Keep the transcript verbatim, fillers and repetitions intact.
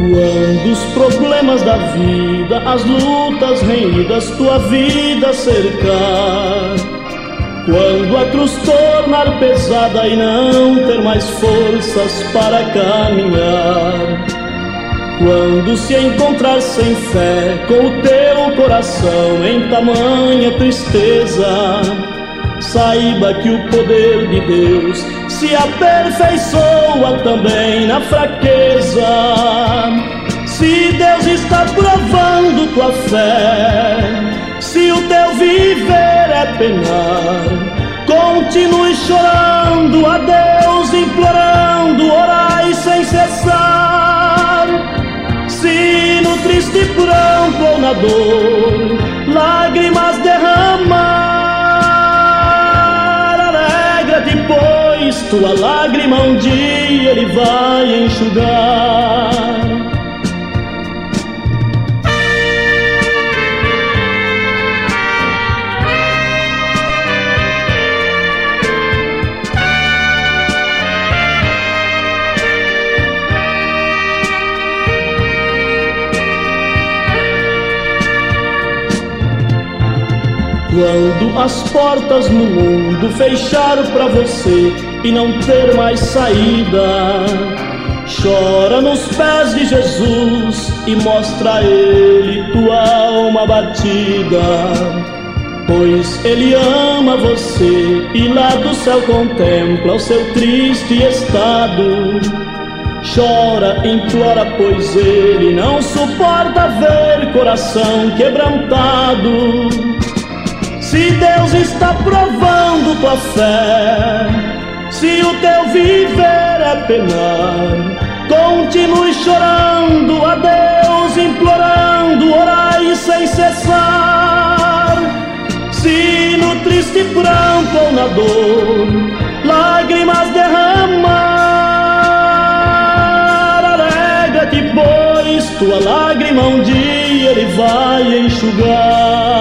Quando os problemas da vida, as lutas renhidas, tua vida cercar, quando a cruz tornar pesada e não ter mais forças para caminhar, quando se encontrar sem fé com o teu coração em tamanha tristeza, saiba que o poder de Deus se aperfeiçoa também na fraqueza. Se Deus está provando tua fé, se o teu viver é penar, continue chorando a Deus, implorando, orai sem cessar. Se no triste pranto ou na dor lágrimas derramar, alegra-te, pois tua lágrima um dia Ele vai enxugar. Quando as portas no mundo fecharam pra você e não ter mais saída, chora nos pés de Jesus e mostra a Ele tua alma batida. Pois Ele ama você e lá do céu contempla o seu triste estado. Chora, implora, pois Ele não suporta ver coração quebrantado. Se Deus está provando tua fé, se o teu viver é penar, continue chorando a Deus, implorando, orai sem cessar. Se no triste pranto ou na dor lágrimas derramar, alegra-te, pois tua lágrima um dia Ele vai enxugar.